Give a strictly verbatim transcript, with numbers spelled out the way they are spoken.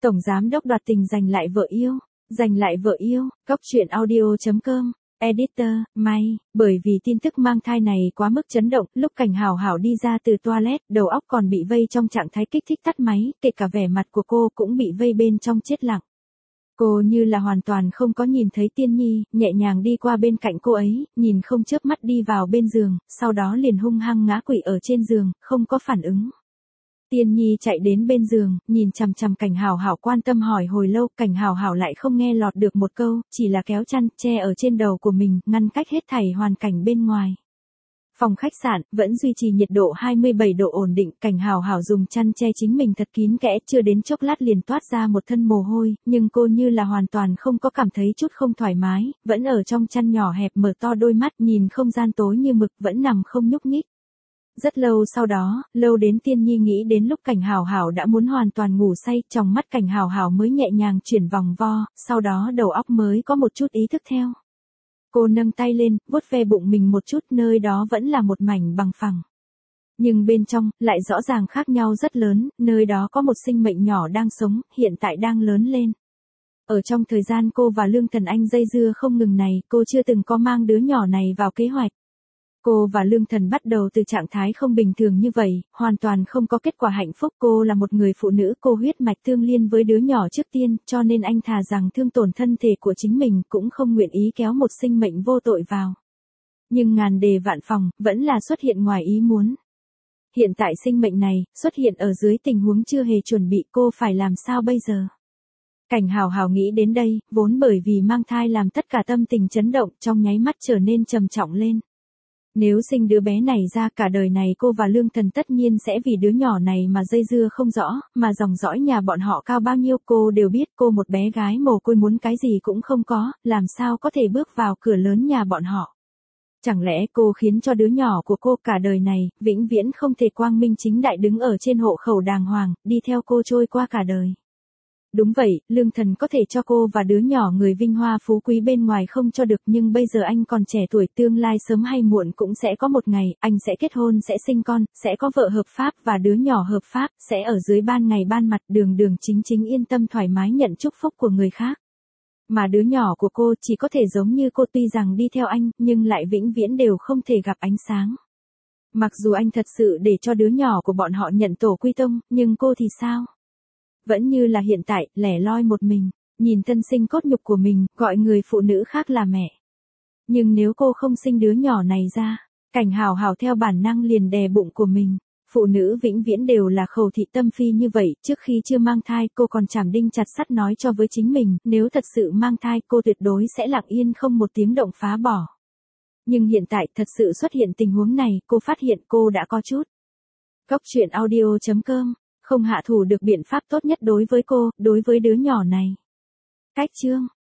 Tổng giám đốc đoạt tình giành lại vợ yêu, giành lại vợ yêu, Cóc truyện audio chấm com, editor, may, bởi vì tin tức mang thai này quá mức chấn động, lúc Cảnh Hảo Hảo đi ra từ toilet, đầu óc còn bị vây trong trạng thái kích thích tắt máy, kể cả vẻ mặt của cô cũng bị vây bên trong chết lặng. Cô như là hoàn toàn không có nhìn thấy Tiên Nhi, nhẹ nhàng đi qua bên cạnh cô ấy, nhìn không chớp mắt đi vào bên giường, sau đó liền hung hăng ngã quỵ ở trên giường, không có phản ứng. Tiên Nhi chạy đến bên giường, nhìn chằm chằm Cảnh Hảo Hảo quan tâm hỏi hồi lâu, Cảnh Hảo Hảo lại không nghe lọt được một câu, chỉ là kéo chăn, che ở trên đầu của mình, ngăn cách hết thảy hoàn cảnh bên ngoài. Phòng khách sạn, vẫn duy trì nhiệt độ hai mươi bảy độ ổn định, Cảnh Hảo Hảo dùng chăn che chính mình thật kín kẽ, chưa đến chốc lát liền toát ra một thân mồ hôi, nhưng cô như là hoàn toàn không có cảm thấy chút không thoải mái, vẫn ở trong chăn nhỏ hẹp mở to đôi mắt, nhìn không gian tối như mực, vẫn nằm không nhúc nhích. Rất lâu sau đó, lâu đến Tiên Nhi nghĩ đến lúc Cảnh Hảo Hảo đã muốn hoàn toàn ngủ say, trong mắt Cảnh Hảo Hảo mới nhẹ nhàng chuyển vòng vo, sau đó đầu óc mới có một chút ý thức theo. Cô nâng tay lên, vuốt ve bụng mình một chút, nơi đó vẫn là một mảnh bằng phẳng. Nhưng bên trong, lại rõ ràng khác nhau rất lớn, nơi đó có một sinh mệnh nhỏ đang sống, hiện tại đang lớn lên. Ở trong thời gian cô và Lương Thần Anh dây dưa không ngừng này, cô chưa từng có mang đứa nhỏ này vào kế hoạch. Cô và Lương Thần bắt đầu từ trạng thái không bình thường như vậy, hoàn toàn không có kết quả hạnh phúc. Cô là một người phụ nữ, cô huyết mạch tương liên với đứa nhỏ trước tiên, cho nên anh thà rằng thương tổn thân thể của chính mình cũng không nguyện ý kéo một sinh mệnh vô tội vào. Nhưng ngàn đề vạn phòng, vẫn là xuất hiện ngoài ý muốn. Hiện tại sinh mệnh này, xuất hiện ở dưới tình huống chưa hề chuẩn bị, cô phải làm sao bây giờ? Cảnh Hảo Hảo nghĩ đến đây, vốn bởi vì mang thai làm tất cả tâm tình chấn động, trong nháy mắt trở nên trầm trọng lên. Nếu sinh đứa bé này ra, cả đời này cô và Lương Thần tất nhiên sẽ vì đứa nhỏ này mà dây dưa không rõ, mà dòng dõi nhà bọn họ cao bao nhiêu cô đều biết. Cô một bé gái mồ côi muốn cái gì cũng không có, làm sao có thể bước vào cửa lớn nhà bọn họ. Chẳng lẽ cô khiến cho đứa nhỏ của cô cả đời này, vĩnh viễn không thể quang minh chính đại đứng ở trên hộ khẩu đàng hoàng, đi theo cô trôi qua cả đời. Đúng vậy, Lương Thần có thể cho cô và đứa nhỏ người vinh hoa phú quý bên ngoài không cho được, nhưng bây giờ anh còn trẻ tuổi, tương lai sớm hay muộn cũng sẽ có một ngày, anh sẽ kết hôn, sẽ sinh con, sẽ có vợ hợp pháp và đứa nhỏ hợp pháp, sẽ ở dưới ban ngày ban mặt, đường đường chính chính yên tâm thoải mái nhận chúc phúc của người khác. Mà đứa nhỏ của cô chỉ có thể giống như cô, tuy rằng đi theo anh, nhưng lại vĩnh viễn đều không thể gặp ánh sáng. Mặc dù anh thật sự để cho đứa nhỏ của bọn họ nhận tổ quy tông, nhưng cô thì sao? Vẫn như là hiện tại, lẻ loi một mình, nhìn thân sinh cốt nhục của mình, gọi người phụ nữ khác là mẹ. Nhưng nếu cô không sinh đứa nhỏ này ra, Cảnh Hảo Hảo theo bản năng liền đè bụng của mình. Phụ nữ vĩnh viễn đều là khẩu thị tâm phi như vậy, trước khi chưa mang thai cô còn chảm đinh chặt sắt nói cho với chính mình, nếu thật sự mang thai cô tuyệt đối sẽ lặng yên không một tiếng động phá bỏ. Nhưng hiện tại thật sự xuất hiện tình huống này, cô phát hiện cô đã có chút. Cóc truyện audio chấm com, không hạ thủ được biện pháp tốt nhất đối với cô, đối với đứa nhỏ này. Cách chương